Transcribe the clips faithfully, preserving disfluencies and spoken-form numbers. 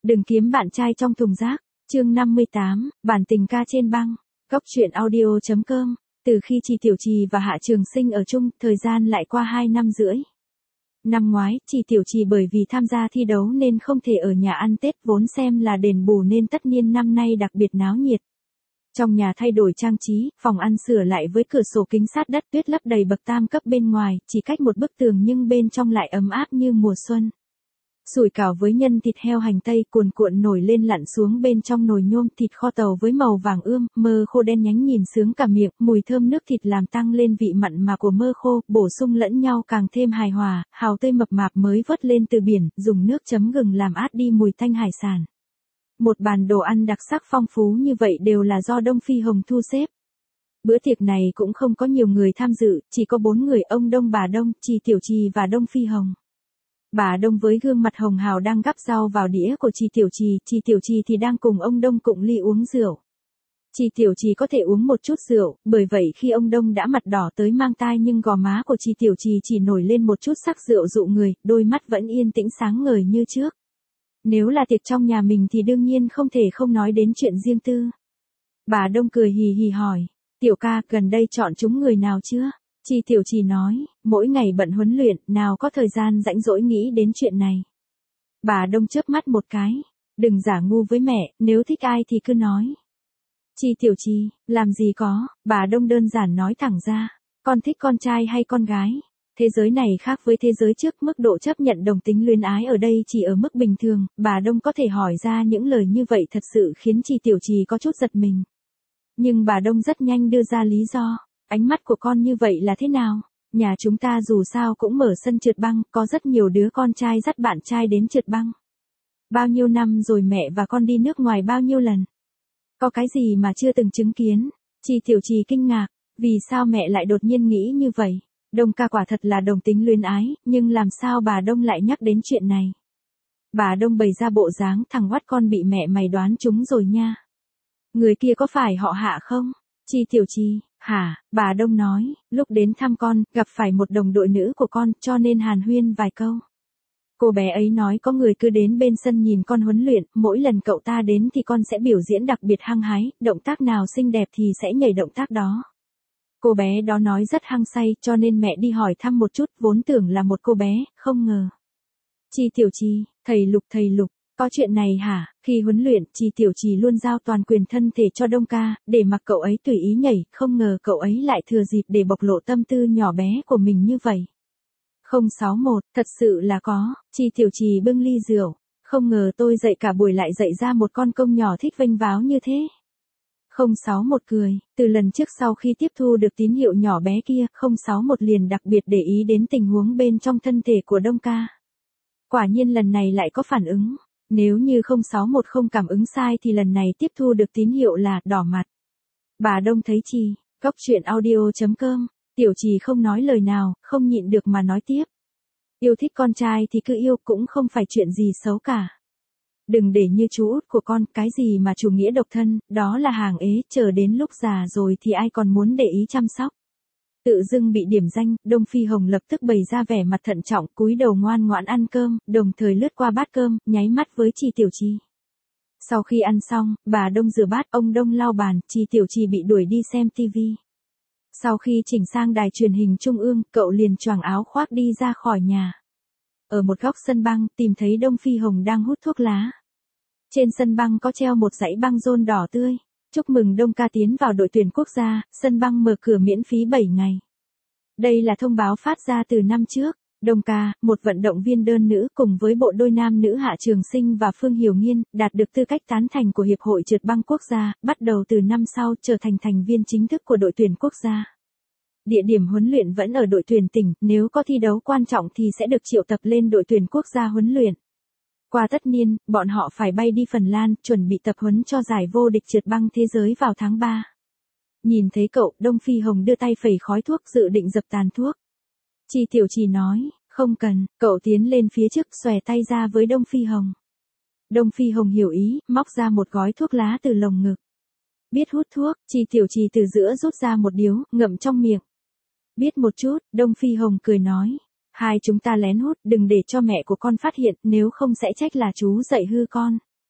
Đừng kiếm bạn trai trong thùng rác. Chương năm mươi tám, bản tình ca trên băng. Góc truyện audio chấm com. Từ khi Chi Tiểu Trì và Hạ Trường Sinh ở chung, thời gian lại qua hai năm rưỡi. Năm ngoái, Chi Tiểu Trì bởi vì tham gia thi đấu nên không thể ở nhà ăn Tết, vốn xem là đền bù nên tất niên năm nay đặc biệt náo nhiệt. Trong nhà thay đổi trang trí, phòng ăn sửa lại với cửa sổ kính sát đất, tuyết lấp đầy bậc tam cấp bên ngoài, chỉ cách một bức tường nhưng bên trong lại ấm áp như mùa xuân. Sủi cảo với nhân thịt heo hành tây cuồn cuộn nổi lên lặn xuống bên trong nồi nhôm, thịt kho tàu với màu vàng ươm, mơ khô đen nhánh nhìn sướng cả miệng, mùi thơm nước thịt làm tăng lên vị mặn mà của mơ khô, bổ sung lẫn nhau càng thêm hài hòa, hàu tươi mập mạp mới vớt lên từ biển, dùng nước chấm gừng làm át đi mùi tanh hải sản. Một bàn đồ ăn đặc sắc phong phú như vậy đều là do Đông Phi Hồng thu xếp. Bữa tiệc này cũng không có nhiều người tham dự, chỉ có bốn người: ông Đông, bà Đông, Chi Tiểu Trì và Đông Phi Hồng. Bà Đông với gương mặt hồng hào đang gắp rau vào đĩa của Chi Tiểu Trì, Chi Tiểu Trì thì đang cùng ông Đông cụng ly uống rượu. Chi Tiểu Trì có thể uống một chút rượu, bởi vậy khi ông Đông đã mặt đỏ tới mang tai nhưng gò má của Chi Tiểu Trì chỉ nổi lên một chút sắc rượu dụ người, đôi mắt vẫn yên tĩnh sáng ngời như trước. Nếu là tiệc trong nhà mình thì đương nhiên không thể không nói đến chuyện riêng tư. Bà Đông cười hì hì hỏi, Tiểu ca, gần đây chọn chúng người nào chưa? Chi Tiểu Trì nói, mỗi ngày bận huấn luyện, nào có thời gian rảnh rỗi nghĩ đến chuyện này. Bà Đông chớp mắt một cái, đừng giả ngu với mẹ, nếu thích ai thì cứ nói. Chi Tiểu Trì, làm gì có, bà Đông đơn giản nói thẳng ra, con thích con trai hay con gái? Thế giới này khác với thế giới trước, mức độ chấp nhận đồng tính luyến ái ở đây chỉ ở mức bình thường, bà Đông có thể hỏi ra những lời như vậy thật sự khiến Chi Tiểu Trì có chút giật mình. Nhưng bà Đông rất nhanh đưa ra lý do, ánh mắt của con như vậy là thế nào? Nhà chúng ta dù sao cũng mở sân trượt băng, có rất nhiều đứa con trai dắt bạn trai đến trượt băng. Bao nhiêu năm rồi mẹ và con đi nước ngoài bao nhiêu lần? Có cái gì mà chưa từng chứng kiến? Chi Tiểu Trì kinh ngạc, vì sao mẹ lại đột nhiên nghĩ như vậy? Đông ca quả thật là đồng tính luyến ái, nhưng làm sao bà Đông lại nhắc đến chuyện này? Bà Đông bày ra bộ dáng thằng oắt con bị mẹ mày đoán trúng rồi nha. Người kia có phải họ Hạ không? Chi Tiểu Trì, hả? Bà Đông nói, lúc đến thăm con, gặp phải một đồng đội nữ của con, cho nên hàn huyên vài câu. Cô bé ấy nói có người cứ đến bên sân nhìn con huấn luyện, mỗi lần cậu ta đến thì con sẽ biểu diễn đặc biệt hăng hái, động tác nào xinh đẹp thì sẽ nhảy động tác đó. Cô bé đó nói rất hăng say, cho nên mẹ đi hỏi thăm một chút, vốn tưởng là một cô bé, không ngờ. Chi Tiểu Trì, thầy Lục thầy Lục, có chuyện này hả? Khi huấn luyện, Chi Tiểu Trì luôn giao toàn quyền thân thể cho Đông ca, để mặc cậu ấy tùy ý nhảy, không ngờ cậu ấy lại thừa dịp để bộc lộ tâm tư nhỏ bé của mình như vậy. không sáu mốt, thật sự là có. Chi Tiểu Trì bưng ly rượu, không ngờ tôi dạy cả buổi lại dạy ra một con công nhỏ thích vênh váo như thế. không sáu mốt cười, từ lần trước sau khi tiếp thu được tín hiệu nhỏ bé kia, không sáu mốt liền đặc biệt để ý đến tình huống bên trong thân thể của Đông ca. Quả nhiên lần này lại có phản ứng, nếu như không sáu mốt không cảm ứng sai thì lần này tiếp thu được tín hiệu là đỏ mặt. Bà Đông thấy Chi, góc truyện audio chấm com, Tiểu Trì không nói lời nào, không nhịn được mà nói tiếp. Yêu thích con trai thì cứ yêu, cũng không phải chuyện gì xấu cả. Đừng để như chú út của con, cái gì mà chủ nghĩa độc thân, đó là hàng ế, chờ đến lúc già rồi thì ai còn muốn để ý chăm sóc. Tự dưng bị điểm danh, Đông Phi Hồng lập tức bày ra vẻ mặt thận trọng, cúi đầu ngoan ngoãn ăn cơm, đồng thời lướt qua bát cơm, nháy mắt với Chi Tiểu Trì. Sau khi ăn xong, bà Đông rửa bát, ông Đông lau bàn, Chi Tiểu Trì bị đuổi đi xem tivi. Sau khi chỉnh sang đài truyền hình trung ương, cậu liền choàng áo khoác đi ra khỏi nhà. Ở một góc sân băng, tìm thấy Đông Phi Hồng đang hút thuốc lá. Trên sân băng có treo một dãy băng rôn đỏ tươi. Chúc mừng Đông ca tiến vào đội tuyển quốc gia, sân băng mở cửa miễn phí bảy ngày. Đây là thông báo phát ra từ năm trước. Đông ca, một vận động viên đơn nữ cùng với bộ đôi nam nữ Hạ Trường Sinh và Phương Hiểu Nghiên, đạt được tư cách tán thành của Hiệp hội Trượt băng quốc gia, bắt đầu từ năm sau trở thành thành viên chính thức của đội tuyển quốc gia. Địa điểm huấn luyện vẫn ở đội tuyển tỉnh, nếu có thi đấu quan trọng thì sẽ được triệu tập lên đội tuyển quốc gia huấn luyện. Qua tất niên, bọn họ phải bay đi Phần Lan, chuẩn bị tập huấn cho giải vô địch trượt băng thế giới vào tháng ba. Nhìn thấy cậu, Đông Phi Hồng đưa tay phẩy khói thuốc dự định dập tàn thuốc. Chi Tiểu Trì nói, không cần, cậu tiến lên phía trước xòe tay ra với Đông Phi Hồng. Đông Phi Hồng hiểu ý, móc ra một gói thuốc lá từ lồng ngực. Biết hút thuốc, Chi Tiểu Trì từ giữa rút ra một điếu, ngậm trong miệng. Biết một chút, Đông Phi Hồng cười nói. Hai chúng ta lén hút, đừng để cho mẹ của con phát hiện, nếu không sẽ trách là chú dạy hư con.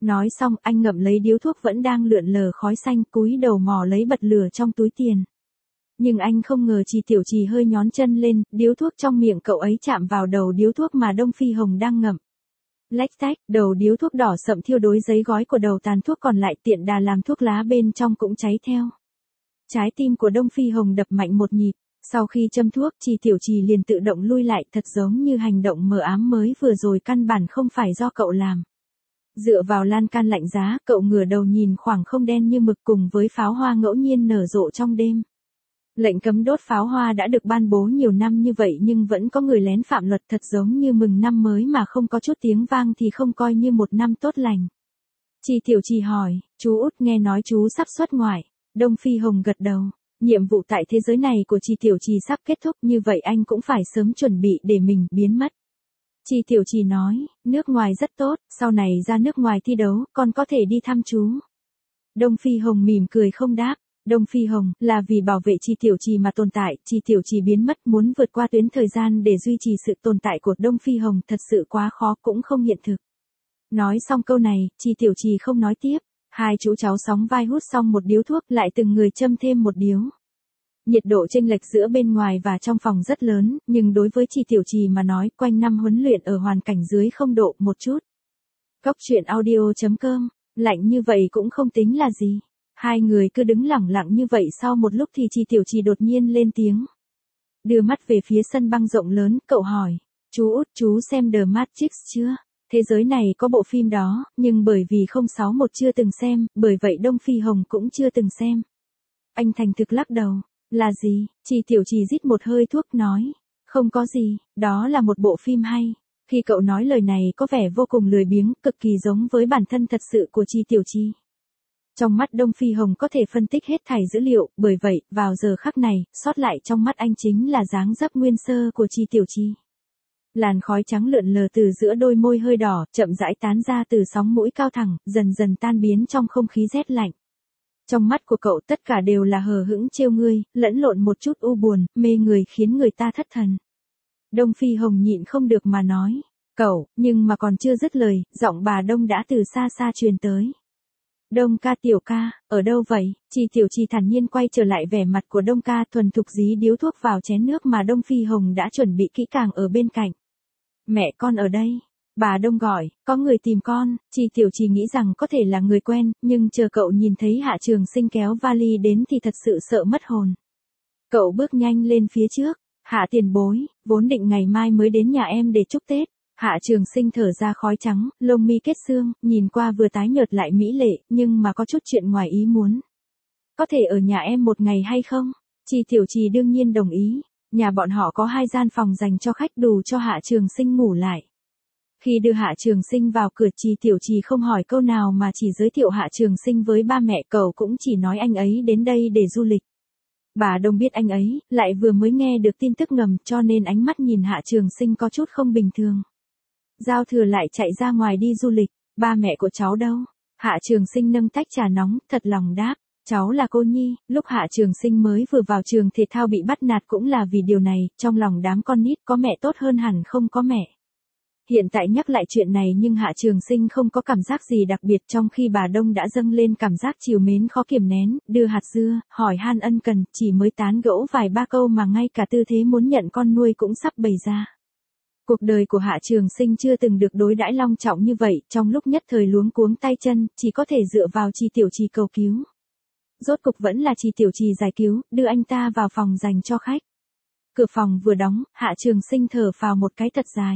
Nói xong anh ngậm lấy điếu thuốc vẫn đang lượn lờ khói xanh, cúi đầu mò lấy bật lửa trong túi tiền. Nhưng anh không ngờ Chi Tiểu Trì hơi nhón chân lên, điếu thuốc trong miệng cậu ấy chạm vào đầu điếu thuốc mà Đông Phi Hồng đang ngậm. Lách tách, đầu điếu thuốc đỏ sậm thiêu đối giấy gói của đầu tàn thuốc còn lại tiện đà làm thuốc lá bên trong cũng cháy theo. Trái tim của Đông Phi Hồng đập mạnh một nhịp, sau khi châm thuốc Chi Tiểu Trì liền tự động lui lại, thật giống như hành động mờ ám mới vừa rồi căn bản không phải do cậu làm. Dựa vào lan can lạnh giá, cậu ngửa đầu nhìn khoảng không đen như mực cùng với pháo hoa ngẫu nhiên nở rộ trong đêm. Lệnh cấm đốt pháo hoa đã được ban bố nhiều năm như vậy nhưng vẫn có người lén phạm luật, thật giống như mừng năm mới mà không có chút tiếng vang thì không coi như một năm tốt lành. Chi Tiểu Trì hỏi, chú Út nghe nói chú sắp xuất ngoại. Đông Phi Hồng gật đầu, nhiệm vụ tại thế giới này của Chi Tiểu Trì sắp kết thúc, như vậy anh cũng phải sớm chuẩn bị để mình biến mất. Chi Tiểu Trì nói, nước ngoài rất tốt, sau này ra nước ngoài thi đấu, con có thể đi thăm chú. Đông Phi Hồng mỉm cười không đáp. Đông Phi Hồng, là vì bảo vệ Chi Tiểu Trì mà tồn tại, Chi Tiểu Trì biến mất, muốn vượt qua tuyến thời gian để duy trì sự tồn tại của Đông Phi Hồng thật sự quá khó, cũng không hiện thực. Nói xong câu này, Chi Tiểu Trì không nói tiếp, hai chú cháu sóng vai hút xong một điếu thuốc lại từng người châm thêm một điếu. Nhiệt độ chênh lệch giữa bên ngoài và trong phòng rất lớn, nhưng đối với Chi Tiểu Trì mà nói, quanh năm huấn luyện ở hoàn cảnh dưới không độ một chút. Cốc truyện audio chấm com, lạnh như vậy cũng không tính là gì. Hai người cứ đứng lẳng lặng như vậy, sau một lúc thì Chi Tiểu Trì đột nhiên lên tiếng. Đưa mắt về phía sân băng rộng lớn, cậu hỏi, chú Út, chú xem The Matrix chưa? Thế giới này có bộ phim đó, nhưng bởi vì không sáu một chưa từng xem, bởi vậy Đông Phi Hồng cũng chưa từng xem. Anh thành thực lắc đầu, là gì? Chi Tiểu Trì rít một hơi thuốc nói, không có gì, đó là một bộ phim hay. Khi cậu nói lời này có vẻ vô cùng lười biếng, cực kỳ giống với bản thân thật sự của Chi Tiểu Trì. Trong mắt Đông Phi Hồng có thể phân tích hết thảy dữ liệu, bởi vậy, vào giờ khắc này, sót lại trong mắt anh chính là dáng dấp nguyên sơ của Chi Tiểu Trì. Làn khói trắng lượn lờ từ giữa đôi môi hơi đỏ, chậm rãi tán ra từ sóng mũi cao thẳng, dần dần tan biến trong không khí rét lạnh. Trong mắt của cậu tất cả đều là hờ hững trêu ngươi, lẫn lộn một chút u buồn, mê người khiến người ta thất thần. Đông Phi Hồng nhịn không được mà nói, cậu, nhưng mà còn chưa dứt lời, giọng bà Đông đã từ xa xa truyền tới. Đông ca, Tiểu ca, ở đâu vậy? Chi Tiểu Trì thản nhiên quay trở lại, vẻ mặt của Đông ca thuần thục dí điếu thuốc vào chén nước mà Đông Phi Hồng đã chuẩn bị kỹ càng ở bên cạnh. Mẹ con ở đây. Bà Đông gọi, có người tìm con. Chi Tiểu Trì nghĩ rằng có thể là người quen, nhưng chờ cậu nhìn thấy Hạ Trường Sinh kéo vali đến thì thật sự sợ mất hồn. Cậu bước nhanh lên phía trước. Hạ tiền bối, vốn định ngày mai mới đến nhà em để chúc Tết. Hạ Trường Sinh thở ra khói trắng, lông mi kết xương, nhìn qua vừa tái nhợt lại mỹ lệ, nhưng mà có chút chuyện ngoài ý muốn. Có thể ở nhà em một ngày hay không? Chi Tiểu Trì đương nhiên đồng ý. Nhà bọn họ có hai gian phòng dành cho khách, đủ cho Hạ Trường Sinh ngủ lại. Khi đưa Hạ Trường Sinh vào cửa, Chi Tiểu Trì không hỏi câu nào mà chỉ giới thiệu Hạ Trường Sinh với ba mẹ, cậu cũng chỉ nói anh ấy đến đây để du lịch. Bà Đông biết anh ấy, lại vừa mới nghe được tin tức ngầm, cho nên ánh mắt nhìn Hạ Trường Sinh có chút không bình thường. Giao thừa lại chạy ra ngoài đi du lịch, ba mẹ của cháu đâu? Hạ Trường Sinh nâng tách trà nóng, thật lòng đáp, cháu là cô nhi. Lúc Hạ Trường Sinh mới vừa vào trường thể thao bị bắt nạt cũng là vì điều này, trong lòng đám con nít có mẹ tốt hơn hẳn không có mẹ. Hiện tại nhắc lại chuyện này nhưng Hạ Trường Sinh không có cảm giác gì đặc biệt, trong khi bà Đông đã dâng lên cảm giác trìu mến khó kiềm nén, đưa hạt dưa, hỏi han ân cần, chỉ mới tán gẫu vài ba câu mà ngay cả tư thế muốn nhận con nuôi cũng sắp bày ra. Cuộc đời của Hạ Trường Sinh chưa từng được đối đãi long trọng như vậy, trong lúc nhất thời luống cuống tay chân, chỉ có thể dựa vào Chi Tiểu Trì cầu cứu. Rốt cục vẫn là Chi Tiểu Trì giải cứu, đưa anh ta vào phòng dành cho khách. Cửa phòng vừa đóng, Hạ Trường Sinh thở phào một cái thật dài.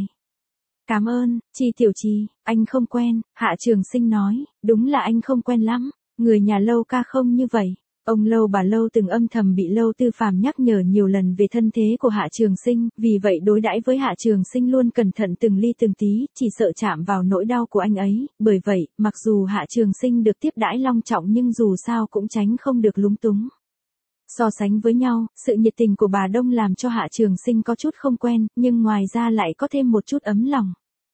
Cảm ơn, Chi Tiểu Trì, anh không quen. Hạ Trường Sinh nói, đúng là anh không quen lắm, người nhà Lâu ca không như vậy. Ông Lâu bà Lâu từng âm thầm bị Lâu Tư Phàm nhắc nhở nhiều lần về thân thế của Hạ Trường Sinh, vì vậy đối đãi với Hạ Trường Sinh luôn cẩn thận từng ly từng tí, chỉ sợ chạm vào nỗi đau của anh ấy, bởi vậy, mặc dù Hạ Trường Sinh được tiếp đãi long trọng nhưng dù sao cũng tránh không được lúng túng. So sánh với nhau, sự nhiệt tình của bà Đông làm cho Hạ Trường Sinh có chút không quen, nhưng ngoài ra lại có thêm một chút ấm lòng.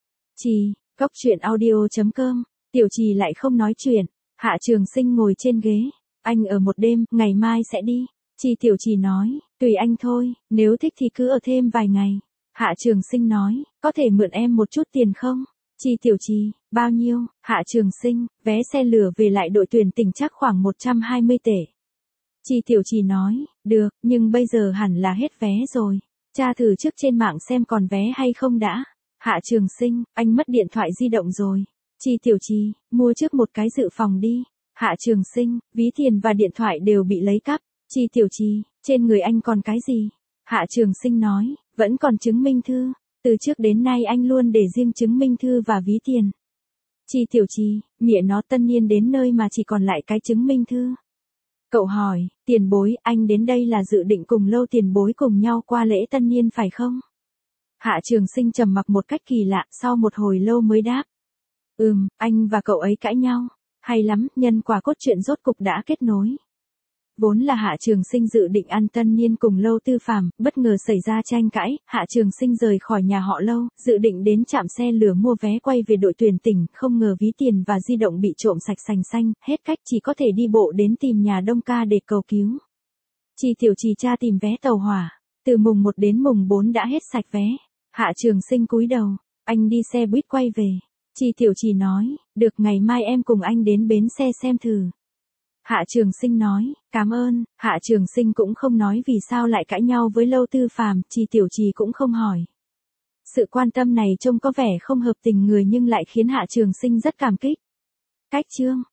Chi, cốc truyện audio chấm com, Tiểu Trì lại không nói chuyện, Hạ Trường Sinh ngồi trên ghế. Anh ở một đêm, ngày mai sẽ đi. Chi Tiểu Trì nói, tùy anh thôi, nếu thích thì cứ ở thêm vài ngày. Hạ Trường Sinh nói, có thể mượn em một chút tiền không? Chi Tiểu Trì, bao nhiêu? Hạ Trường Sinh, vé xe lửa về lại đội tuyển tỉnh chắc khoảng một trăm hai mươi tệ. Chi Tiểu Trì nói, được, nhưng bây giờ hẳn là hết vé rồi. Tra thử trước trên mạng xem còn vé hay không đã. Hạ Trường Sinh, anh mất điện thoại di động rồi. Chi Tiểu Trì, mua trước một cái dự phòng đi. Hạ Trường Sinh, ví tiền và điện thoại đều bị lấy cắp. Chi Tiểu Trì, trên người anh còn cái gì? Hạ Trường Sinh nói, vẫn còn chứng minh thư. Từ trước đến nay anh luôn để riêng chứng minh thư và ví tiền. Chi Tiểu Trì, mẹ nó tân niên đến nơi mà chỉ còn lại cái chứng minh thư. Cậu hỏi, tiền bối, anh đến đây là dự định cùng Lâu tiền bối cùng nhau qua lễ tân niên phải không? Hạ Trường Sinh trầm mặc một cách kỳ lạ, sau một hồi lâu mới đáp. Ừm, anh và cậu ấy cãi nhau. Hay lắm, nhân quả cốt truyện rốt cục đã kết nối. Vốn là Hạ Trường Sinh dự định ăn tân niên cùng Lâu Tư Phàm, bất ngờ xảy ra tranh cãi, Hạ Trường Sinh rời khỏi nhà họ Lâu, dự định đến trạm xe lửa mua vé quay về đội tuyển tỉnh, không ngờ ví tiền và di động bị trộm sạch sành xanh, hết cách chỉ có thể đi bộ đến tìm nhà Đông Ca để cầu cứu. Chi Tiểu Trì tra tìm vé tàu hỏa, từ mùng một đến mùng bốn đã hết sạch vé. Hạ Trường Sinh cúi đầu, anh đi xe buýt quay về. Chi Tiểu Trì nói, được ngày mai em cùng anh đến bến xe xem thử. Hạ Trường Sinh nói, cảm ơn. Hạ Trường Sinh cũng không nói vì sao lại cãi nhau với Lâu Tư Phàm, Chi Tiểu Trì cũng không hỏi. Sự quan tâm này trông có vẻ không hợp tình người nhưng lại khiến Hạ Trường Sinh rất cảm kích. Cách chương